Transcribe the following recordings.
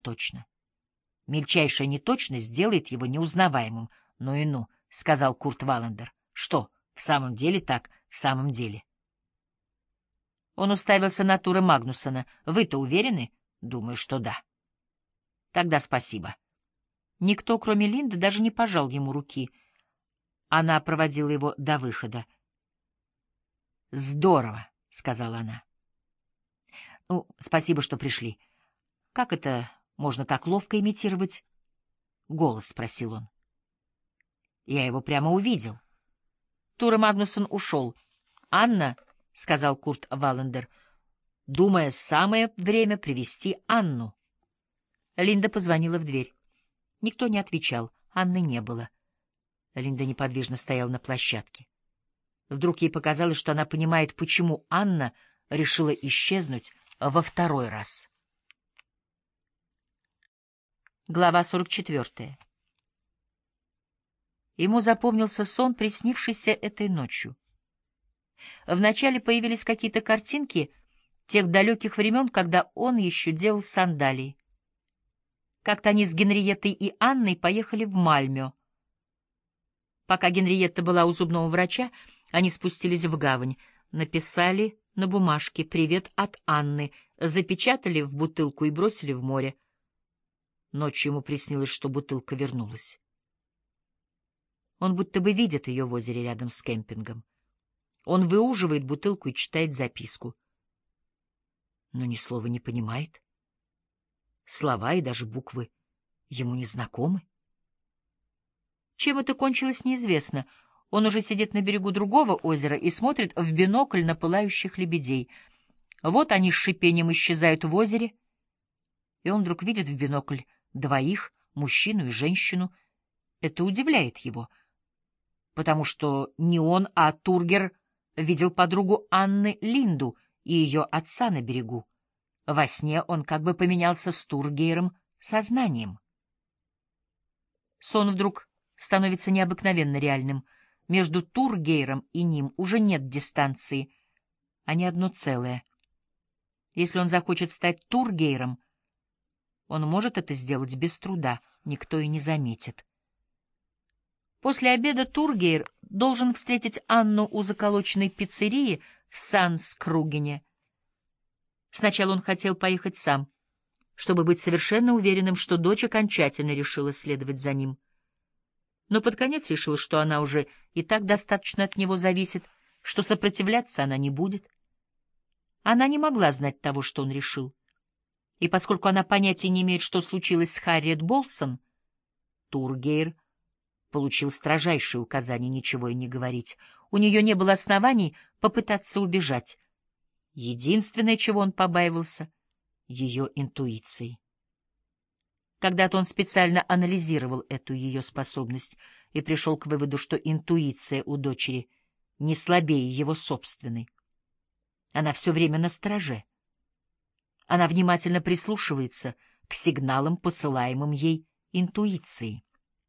точно. Мельчайшая неточность сделает его неузнаваемым. — Ну и ну, — сказал Курт Валлендер. — Что, в самом деле так, в самом деле? Он уставился на Тура Магнуссона. — Вы-то уверены? — Думаю, что да. — Тогда спасибо. Никто, кроме Линды, даже не пожал ему руки. Она проводила его до выхода. — Здорово, — сказала она. — Ну, спасибо, что пришли. Как это можно так ловко имитировать голос? — спросил он. Я его прямо увидел. Тура Магнуссон ушел. — Анна, — сказал Курт Валлендер, думая, самое время привести Анну. Линда позвонила в дверь. Никто не отвечал. Анны не было. Линда неподвижно стояла на площадке. Вдруг ей показалось, что она понимает, почему Анна решила исчезнуть во второй раз. Глава 44. Ему запомнился сон, приснившийся этой ночью. Вначале появились какие-то картинки тех далеких времен, когда он еще делал сандалии. Как-то они с Генриеттой и Анной поехали в Мальмё. Пока Генриетта была у зубного врача, они спустились в гавань, написали на бумажке «Привет от Анны», запечатали в бутылку и бросили в море. Ночью ему приснилось, что бутылка вернулась. Он будто бы видит ее в озере рядом с кемпингом. Он выуживает бутылку и читает записку. Но ни слова не понимает. Слова и даже буквы ему не знакомы. Чем это кончилось, неизвестно. Он уже сидит на берегу другого озера и смотрит в бинокль на пылающих лебедей. Вот они с шипением исчезают в озере, и он вдруг видит в бинокль двоих, мужчину и женщину. Это удивляет его, потому что не он, а Тургер видел подругу Анны, Линду, и ее отца на берегу. Во сне он как бы поменялся с Тургейром сознанием. Сон вдруг становится необыкновенно реальным. Между Тургейром и ним уже нет дистанции. Они одно целое. Если он захочет стать Тургейром, он может это сделать без труда, никто и не заметит. После обеда Тургейр должен встретить Анну у заколоченной пиццерии в Санскругене. Сначала он хотел поехать сам, чтобы быть совершенно уверенным, что дочь окончательно решила следовать за ним. Но под конец решил, что она уже и так достаточно от него зависит, что сопротивляться она не будет. Она не могла знать того, что он решил. И поскольку она понятия не имеет, что случилось с Харриет Болсон, Тургейр получил строжайшее указание ничего и не говорить. У нее не было оснований попытаться убежать. Единственное, чего он побаивался — ее интуицией. Когда-то он специально анализировал эту ее способность и пришел к выводу, что интуиция у дочери не слабее его собственной. Она все время настороже. Она внимательно прислушивается к сигналам, посылаемым ей интуицией.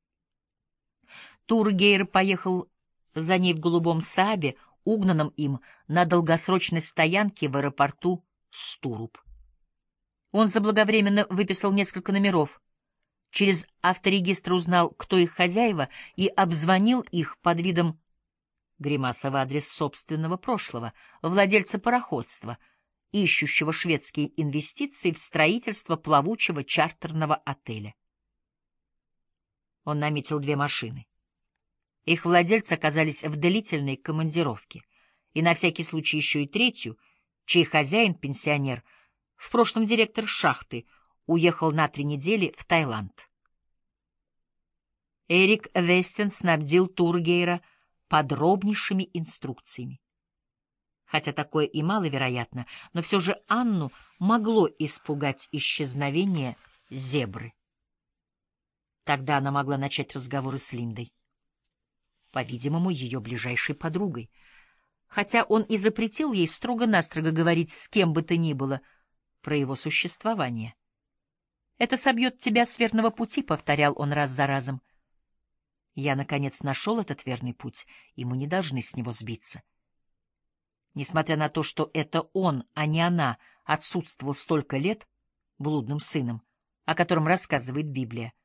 Тургейр поехал за ней в голубом Саабе, угнанном им на долгосрочной стоянке в аэропорту Стуруп. Он заблаговременно выписал несколько номеров, через авторегистр узнал, кто их хозяева, и обзвонил их под видом гримаса в адрес собственного прошлого, владельца пароходства, ищущего шведские инвестиции в строительство плавучего чартерного отеля. Он наметил 2 машины. Их владельцы оказались в длительной командировке, и на всякий случай еще и 3-ю, чей хозяин, пенсионер, в прошлом директор шахты, уехал на 3 недели в Таиланд. Эрик Вестен снабдил Тургейра подробнейшими инструкциями. Хотя такое и маловероятно, но все же Анну могло испугать исчезновение зебры. Тогда она могла начать разговоры с Линдой, по-видимому, ее ближайшей подругой, хотя он и запретил ей строго-настрого говорить с кем бы то ни было про его существование. «Это собьет тебя с верного пути», — повторял он раз за разом. «Я, наконец, нашел этот верный путь, и мы не должны с него сбиться». Несмотря на то, что это он, а не она, отсутствовал столько лет блудным сыном, о котором рассказывает Библия.